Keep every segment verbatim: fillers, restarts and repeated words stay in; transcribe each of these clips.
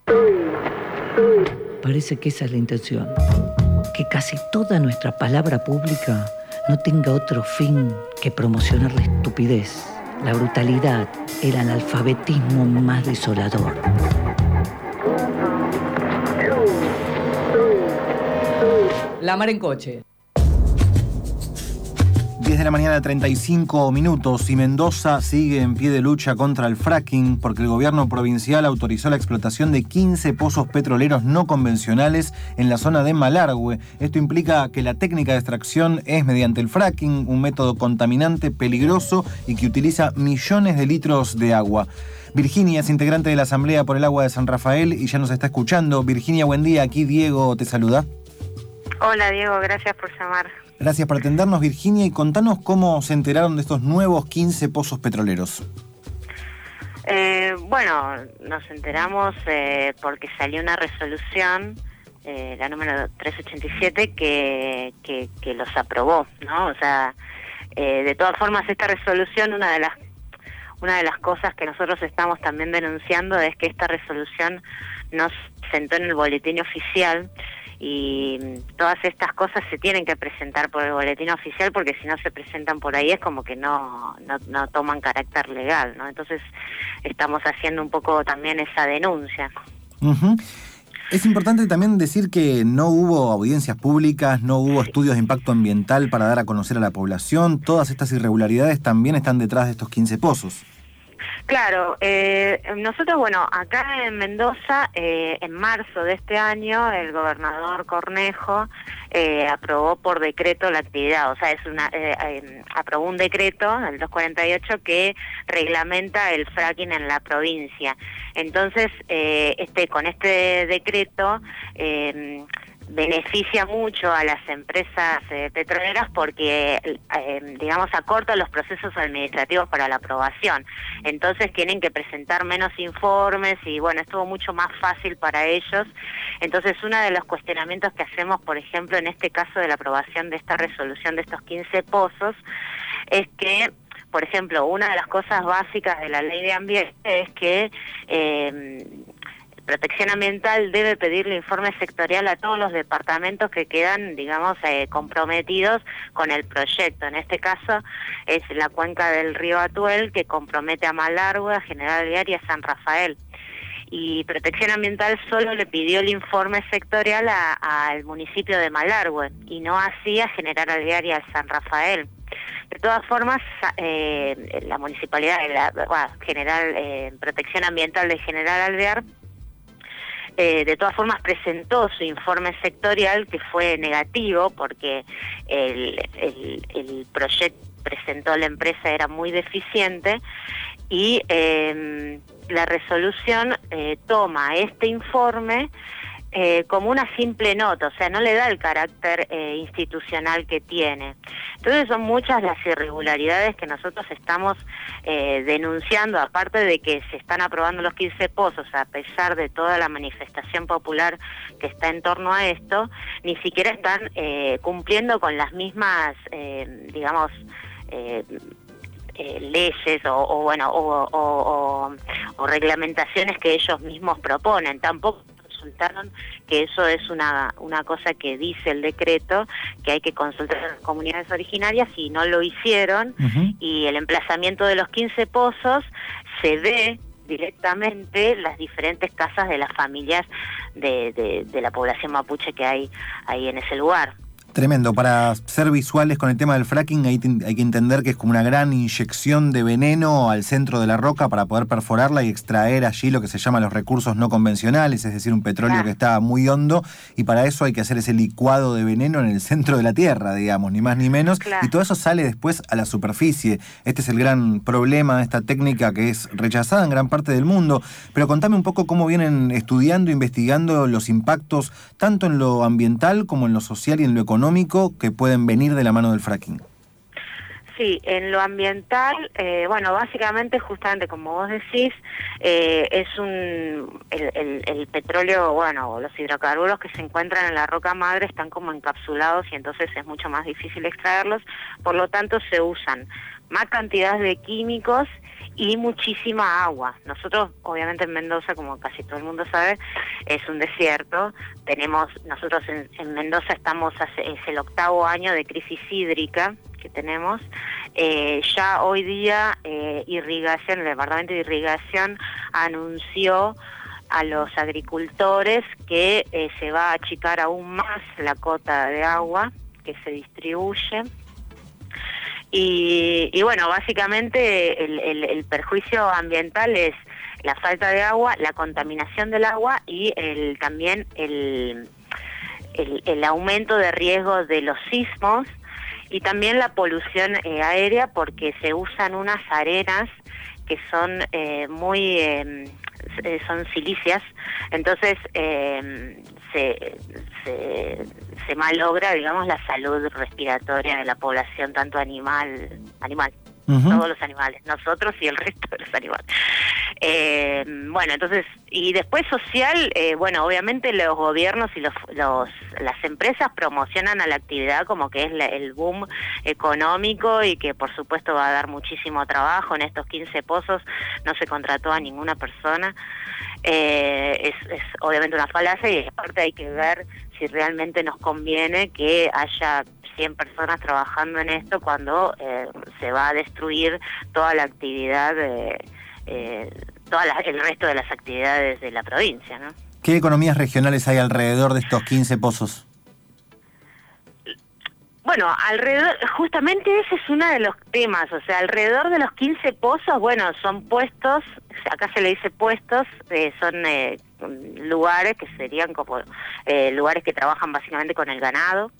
Parece que esa es la intención. Que casi toda nuestra palabra pública no tenga otro fin que promocionar la estupidez, la brutalidad, el analfabetismo más desolador. La Mar en Coche. diez de la mañana, treinta y cinco minutos, y Mendoza sigue en pie de lucha contra el fracking porque el gobierno provincial autorizó la explotación de quince pozos petroleros no convencionales en la zona de Malargüe. Esto implica que la técnica de extracción es mediante el fracking, un método contaminante, peligroso y que utiliza millones de litros de agua. Virginia es integrante de la Asamblea por el Agua de San Rafael y ya nos está escuchando. Virginia, buen día. Aquí Diego te saluda. Hola Diego, gracias por llamar. Gracias por atendernos, Virginia, y contanos cómo se enteraron de estos nuevos quince pozos petroleros. Eh, bueno, nos enteramos eh, porque salió una resolución, eh, la número trescientos ochenta y siete, que, que, que los aprobó, ¿no? O sea, eh, de todas formas, esta resolución, una de las una de las cosas que nosotros estamos también denunciando es que esta resolución no se sentó en el boletín oficial. Y todas estas cosas se tienen que presentar por el boletín oficial, porque si no se presentan por ahí es como que no, no, no toman carácter legal, ¿no? Entonces estamos haciendo un poco también esa denuncia. Uh-huh. Es importante también decir que no hubo audiencias públicas, no hubo estudios de impacto ambiental para dar a conocer a la población. Todas estas irregularidades también están detrás de estos quince pozos. Claro, eh, nosotros, bueno, acá en Mendoza, eh, en marzo de este año, el gobernador Cornejo eh, aprobó por decreto la actividad, o sea, es una eh, eh, aprobó un decreto, el doscientos cuarenta y ocho, que reglamenta el fracking en la provincia. Entonces, eh, este con este decreto eh, beneficia mucho a las empresas eh, petroleras porque, eh, digamos, acorta los procesos administrativos para la aprobación. Entonces tienen que presentar menos informes y, bueno, es todo mucho más fácil para ellos. Entonces, uno de los cuestionamientos que hacemos, por ejemplo, en este caso de la aprobación de esta resolución de estos quince pozos, es que, por ejemplo, una de las cosas básicas de la ley de ambiente es que eh, Protección Ambiental debe pedirle informe sectorial a todos los departamentos que quedan, digamos, eh, comprometidos con el proyecto. En este caso es la cuenca del río Atuel, que compromete a Malargüe, a General Vial y a San Rafael. Y Protección Ambiental solo le pidió el informe sectorial al municipio de Malargüe y no así a General Alvear y a San Rafael. De todas formas, eh, la municipalidad, la bueno, General eh, Protección Ambiental de General Alvear, Eh, de todas formas presentó su informe sectorial, que fue negativo porque el, el, el proyecto que presentó la empresa era muy deficiente y eh, la resolución eh, toma este informe Eh, como una simple nota, o sea, no le da el carácter eh, institucional que tiene. Entonces son muchas las irregularidades que nosotros estamos eh, denunciando, aparte de que se están aprobando los quince pozos, a pesar de toda la manifestación popular que está en torno a esto, ni siquiera están eh, cumpliendo con las mismas, eh, digamos, eh, eh, leyes o, o bueno, o, o, o, o reglamentaciones que ellos mismos proponen. Tampoco consultaron que eso es una, una cosa que dice el decreto, que hay que consultar a las comunidades originarias, y no lo hicieron. Uh-huh. Y el emplazamiento de los quince pozos se ve directamente las diferentes casas de las familias de, de, de la población mapuche que hay ahí en ese lugar. Tremendo. Para ser visuales con el tema del fracking hay, hay que entender que es como una gran inyección de veneno al centro de la roca para poder perforarla y extraer allí lo que se llama los recursos no convencionales, es decir, un petróleo claro. que está muy hondo, y para eso hay que hacer ese licuado de veneno en el centro de la tierra, digamos, ni más ni menos, claro. y todo eso sale después a la superficie. Este es el gran problema de esta técnica, que es rechazada en gran parte del mundo. Pero contame un poco cómo vienen estudiando, investigando los impactos tanto en lo ambiental como en lo social y en lo económico que pueden venir de la mano del fracking. Sí, en lo ambiental, eh, bueno, básicamente, justamente como vos decís, eh, es un el, el, el petróleo, bueno, los hidrocarburos que se encuentran en la roca madre están como encapsulados y entonces es mucho más difícil extraerlos, por lo tanto se usan más cantidades de químicos y muchísima agua. Nosotros, obviamente en Mendoza, como casi todo el mundo sabe, es un desierto. Tenemos, nosotros en, en Mendoza estamos, hace, es el octavo año de crisis hídrica que tenemos. Eh, ya hoy día eh, Irrigación, el Departamento de Irrigación anunció a los agricultores que eh, se va a achicar aún más la cota de agua que se distribuye. Y, y bueno, básicamente el, el, el perjuicio ambiental es la falta de agua, la contaminación del agua y el, también el, el, el aumento de riesgo de los sismos y también la polución eh, aérea, porque se usan unas arenas que son eh, muy... Eh, son silíceas, entonces eh, se, se, se malogra, digamos, la salud respiratoria de la población, tanto animal, animal, uh-huh. todos los animales, nosotros y el resto de los animales. Eh, bueno, entonces, y después social, eh, bueno, obviamente los gobiernos y los, los las empresas promocionan a la actividad como que es la, el boom económico y que por supuesto va a dar muchísimo trabajo. En estos quince pozos no se contrató a ninguna persona. Eh, es, es obviamente una falacia y aparte hay que ver si realmente nos conviene que haya cien personas trabajando en esto cuando eh, se va a destruir toda la actividad de... Eh, todo el resto de las actividades de la provincia, ¿no? ¿Qué economías regionales hay alrededor de estos quince pozos? Bueno, alrededor, justamente ese es uno de los temas, o sea, alrededor de los quince pozos, bueno, son puestos, acá se le dice puestos, eh, son eh, lugares que serían como eh, lugares que trabajan básicamente con el ganado,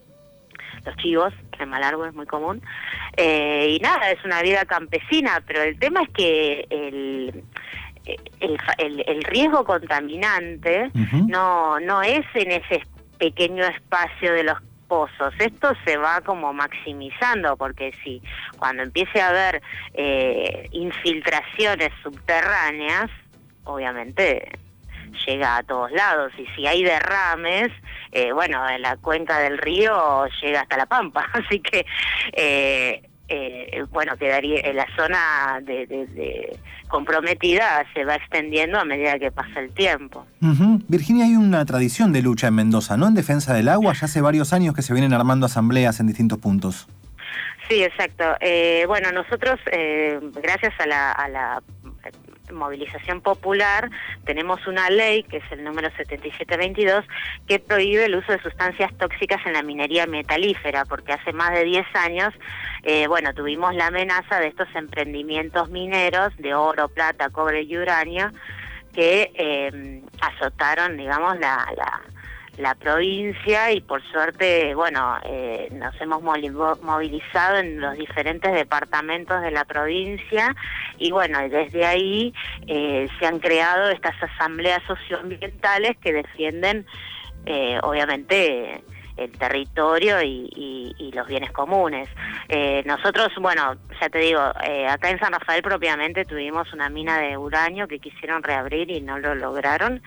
los chivos, en Malargüe es muy común, eh, y nada, es una vida campesina, pero el tema es que el, el, el, el riesgo contaminante uh-huh. no, no es en ese pequeño espacio de los pozos, esto se va como maximizando, porque si cuando empiece a haber eh, infiltraciones subterráneas, obviamente llega a todos lados, y si hay derrames, eh, bueno, en la cuenca del río llega hasta la Pampa, así que eh, eh, bueno, quedaría en la zona de, de, de comprometida, se va extendiendo a medida que pasa el tiempo. Uh-huh. Virginia, hay una tradición de lucha en Mendoza, ¿no? En defensa del agua, ya hace varios años que se vienen armando asambleas en distintos puntos. Sí, exacto. Eh, bueno, nosotros, eh, gracias a la, a la movilización popular, tenemos una ley, que es el número setenta y siete veintidós, que prohíbe el uso de sustancias tóxicas en la minería metalífera, porque hace más de diez años, eh, bueno, tuvimos la amenaza de estos emprendimientos mineros de oro, plata, cobre y uranio, que eh, azotaron, digamos, la... la la provincia y por suerte, bueno, eh, nos hemos movilizado en los diferentes departamentos de la provincia y bueno, desde ahí eh, se han creado estas asambleas socioambientales que defienden eh, obviamente el territorio y, y, y los bienes comunes. Eh, nosotros, bueno, ya te digo, eh, acá en San Rafael propiamente tuvimos una mina de uranio que quisieron reabrir y no lo lograron.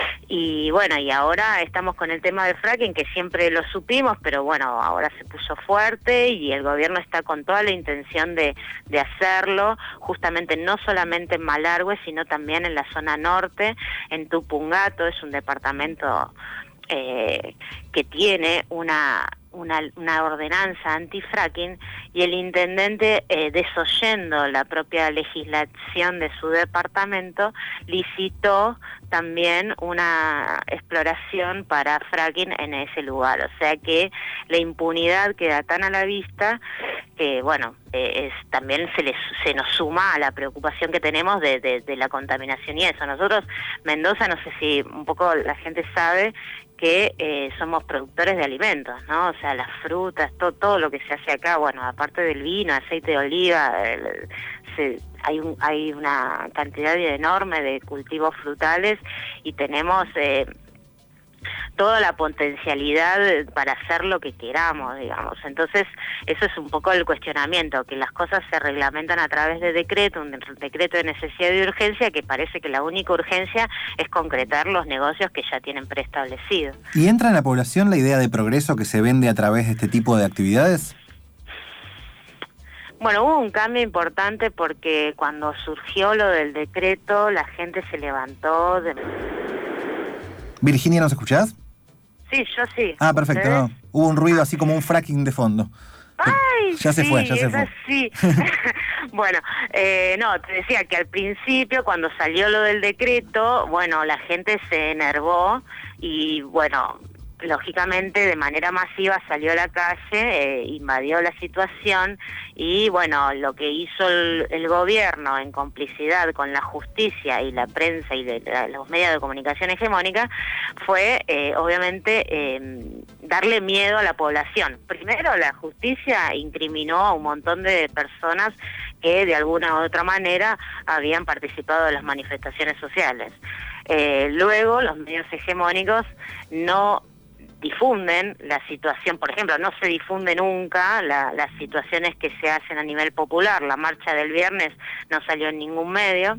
Y bueno, y ahora estamos con el tema del fracking, que siempre lo supimos, pero bueno, ahora se puso fuerte y el gobierno está con toda la intención de, de hacerlo, justamente no solamente en Malargüe, sino también en la zona norte, en Tupungato, es un departamento Eh, que tiene una, una, una ordenanza anti-fracking y el intendente, eh, desoyendo la propia legislación de su departamento, licitó también una exploración para fracking en ese lugar. O sea que la impunidad queda tan a la vista que, bueno, eh, es, también se, les, se nos suma a la preocupación que tenemos de, de, de la contaminación y eso. Nosotros, Mendoza, no sé si un poco la gente sabe que eh, somos productores de alimentos, ¿no? O sea, las frutas, todo, todo lo que se hace acá, bueno, aparte del vino, aceite de oliva, el, se, hay, un, hay una cantidad enorme de cultivos frutales y tenemos eh, toda la potencialidad para hacer lo que queramos, digamos. Entonces, eso es un poco el cuestionamiento, que las cosas se reglamentan a través de decreto, un decreto de necesidad y urgencia, que parece que la única urgencia es concretar los negocios que ya tienen preestablecidos. ¿Y entra en la población la idea de progreso que se vende a través de este tipo de actividades? Bueno, hubo un cambio importante porque cuando surgió lo del decreto, la gente se levantó. De... Virginia, ¿nos escuchás? Sí, yo sí. Ah, perfecto. No. Hubo un ruido así como un fracking de fondo. ¡Ay! Ya se sí, fue, ya se es fue. Así. Bueno, eh, no, te decía que al principio, cuando salió lo del decreto, bueno, la gente se enervó y, bueno, lógicamente de manera masiva salió a la calle, eh, invadió la situación y, bueno, lo que hizo el, el gobierno en complicidad con la justicia y la prensa y de, de los medios de comunicación hegemónica fue, eh, obviamente, eh, darle miedo a la población. Primero, la justicia incriminó a un montón de personas que de alguna u otra manera habían participado de las manifestaciones sociales. Eh, luego, los medios hegemónicos no difunden la situación, por ejemplo, no se difunde nunca la, las situaciones que se hacen a nivel popular. La marcha del viernes no salió en ningún medio,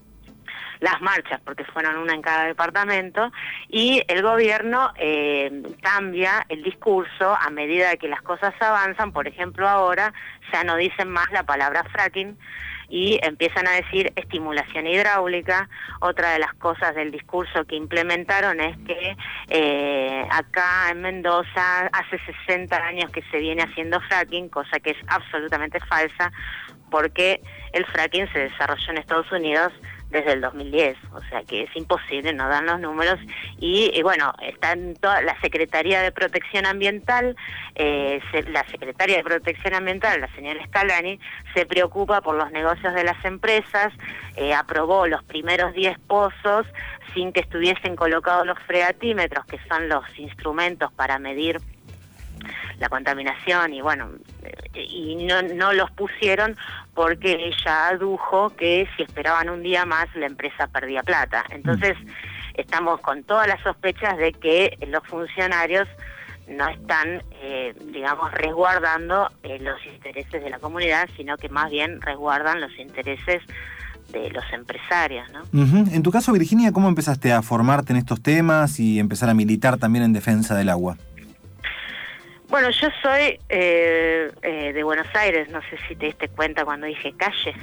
las marchas, porque fueron una en cada departamento, y el gobierno eh, cambia el discurso a medida de que las cosas avanzan. Por ejemplo, ahora ya no dicen más la palabra fracking, y empiezan a decir estimulación hidráulica. Otra de las cosas del discurso que implementaron es que eh, acá en Mendoza hace sesenta años que se viene haciendo fracking, cosa que es absolutamente falsa, porque el fracking se desarrolló en Estados Unidos desde el dos mil diez, o sea que es imposible, no dan los números, y, y bueno, está en toda la Secretaría de Protección Ambiental, eh, se, la Secretaria de Protección Ambiental, la señora Scalani, se preocupa por los negocios de las empresas, eh, aprobó los primeros diez pozos sin que estuviesen colocados los freatímetros, que son los instrumentos para medir la contaminación, y bueno, y no, no los pusieron porque ella adujo que si esperaban un día más la empresa perdía plata. Entonces estamos con todas las sospechas de que los funcionarios no están, eh, digamos, resguardando eh, los intereses de la comunidad, sino que más bien resguardan los intereses de los empresarios, ¿no? Uh-huh. En tu caso, Virginia, ¿cómo empezaste a formarte en estos temas y empezar a militar también en defensa del agua? Bueno, yo soy eh, eh, de Buenos Aires, no sé si te diste cuenta cuando dije calle.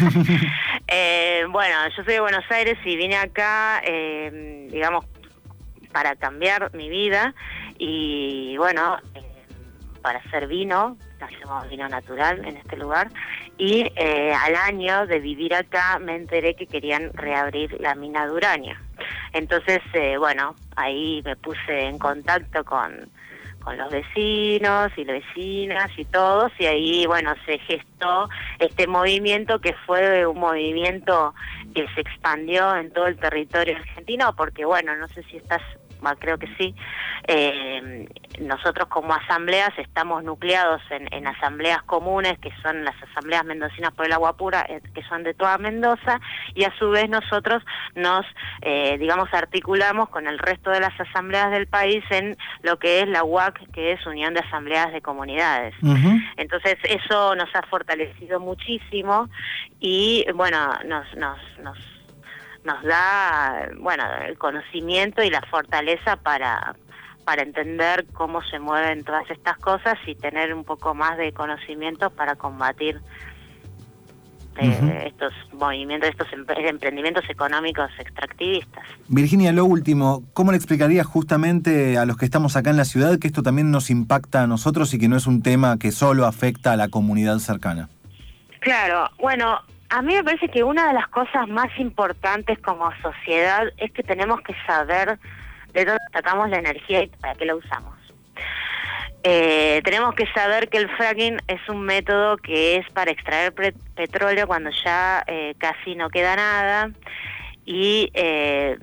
eh, bueno, yo soy de Buenos Aires y vine acá, eh, digamos, para cambiar mi vida y, bueno, eh, para hacer vino, hacemos vino natural en este lugar, y eh, al año de vivir acá me enteré que querían reabrir la mina de uranio. Entonces, eh, bueno, ahí me puse en contacto con... con los vecinos y las vecinas y todos, y ahí, bueno, se gestó este movimiento que fue un movimiento que se expandió en todo el territorio argentino, porque, bueno, no sé si estás, bueno, creo que sí, eh, nosotros como asambleas estamos nucleados en, en asambleas comunes, que son las asambleas mendocinas por el agua pura, eh, que son de toda Mendoza, y a su vez nosotros nos, eh, digamos, articulamos con el resto de las asambleas del país en lo que es la U A C, que es Unión de Asambleas de Comunidades. Uh-huh. Entonces eso nos ha fortalecido muchísimo y, bueno, nos... nos, nos nos da, bueno, el conocimiento y la fortaleza para, para entender cómo se mueven todas estas cosas y tener un poco más de conocimiento para combatir eh, uh-huh. estos movimientos, estos emprendimientos económicos extractivistas. Virginia, lo último, ¿cómo le explicarías justamente a los que estamos acá en la ciudad que esto también nos impacta a nosotros y que no es un tema que solo afecta a la comunidad cercana? Claro, bueno... A mí me parece que una de las cosas más importantes como sociedad es que tenemos que saber de dónde sacamos la energía y para qué la usamos. Eh, tenemos que saber que el fracking es un método que es para extraer pre- petróleo cuando ya eh, casi no queda nada y... Eh,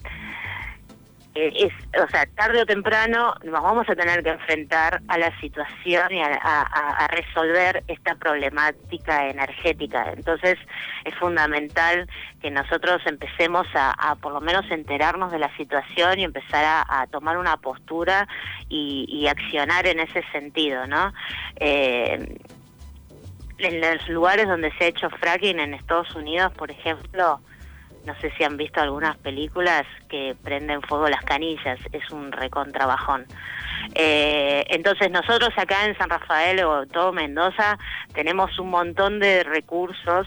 Es, o sea, tarde o temprano nos vamos a tener que enfrentar a la situación y a, a, a resolver esta problemática energética. Entonces es fundamental que nosotros empecemos a, a por lo menos enterarnos de la situación y empezar a, a tomar una postura y, y accionar en ese sentido, ¿no? Eh, en los lugares donde se ha hecho fracking en Estados Unidos, por ejemplo, no sé si han visto algunas películas que prenden fuego las canillas, es un recontrabajón. Eh, entonces nosotros acá en San Rafael o todo Mendoza tenemos un montón de recursos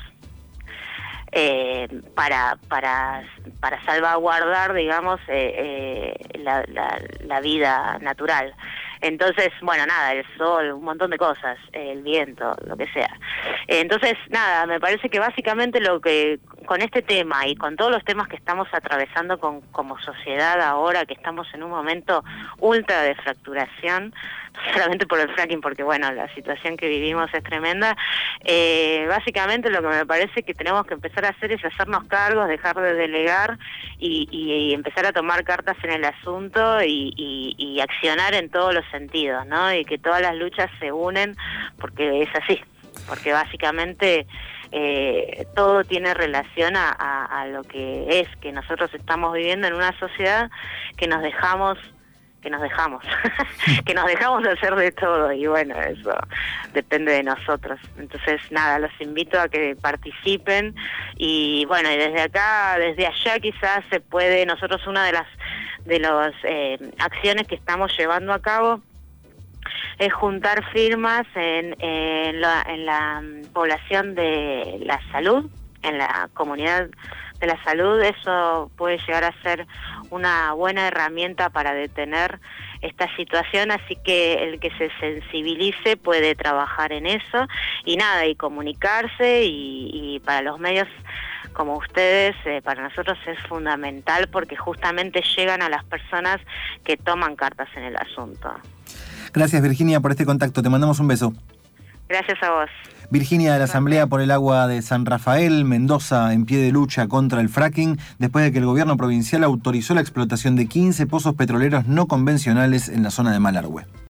eh, para para para salvaguardar, digamos, eh, eh, la, la, la vida natural. Entonces, bueno, nada, el sol, un montón de cosas, el viento, lo que sea. Entonces, nada, me parece que básicamente lo que con este tema y con todos los temas que estamos atravesando con, como sociedad ahora, que estamos en un momento ultra de fracturación, no solamente por el fracking, porque bueno, la situación que vivimos es tremenda, eh, básicamente lo que me parece que tenemos que empezar a hacer es hacernos cargos, dejar de delegar y, y, y empezar a tomar cartas en el asunto y, y, y accionar en todos los sentidos, ¿no? Y que todas las luchas se unen, porque es así, porque básicamente eh, todo tiene relación a, a, a lo que es, que nosotros estamos viviendo en una sociedad que nos dejamos que nos dejamos, que nos dejamos de hacer de todo, y bueno, eso depende de nosotros. Entonces, nada, los invito a que participen, y bueno, y desde acá, desde allá quizás se puede, nosotros una de las de las eh, acciones que estamos llevando a cabo es juntar firmas en, en, la, en la población de la salud, en la comunidad de la salud. Eso puede llegar a ser una buena herramienta para detener esta situación, así que el que se sensibilice puede trabajar en eso y nada, y comunicarse, y, y para los medios como ustedes, eh, para nosotros es fundamental, porque justamente llegan a las personas que toman cartas en el asunto. Gracias, Virginia, por este contacto. Te mandamos un beso. Gracias a vos. Virginia de la Asamblea por el Agua de San Rafael, Mendoza, en pie de lucha contra el fracking, después de que el gobierno provincial autorizó la explotación de quince pozos petroleros no convencionales en la zona de Malargüe.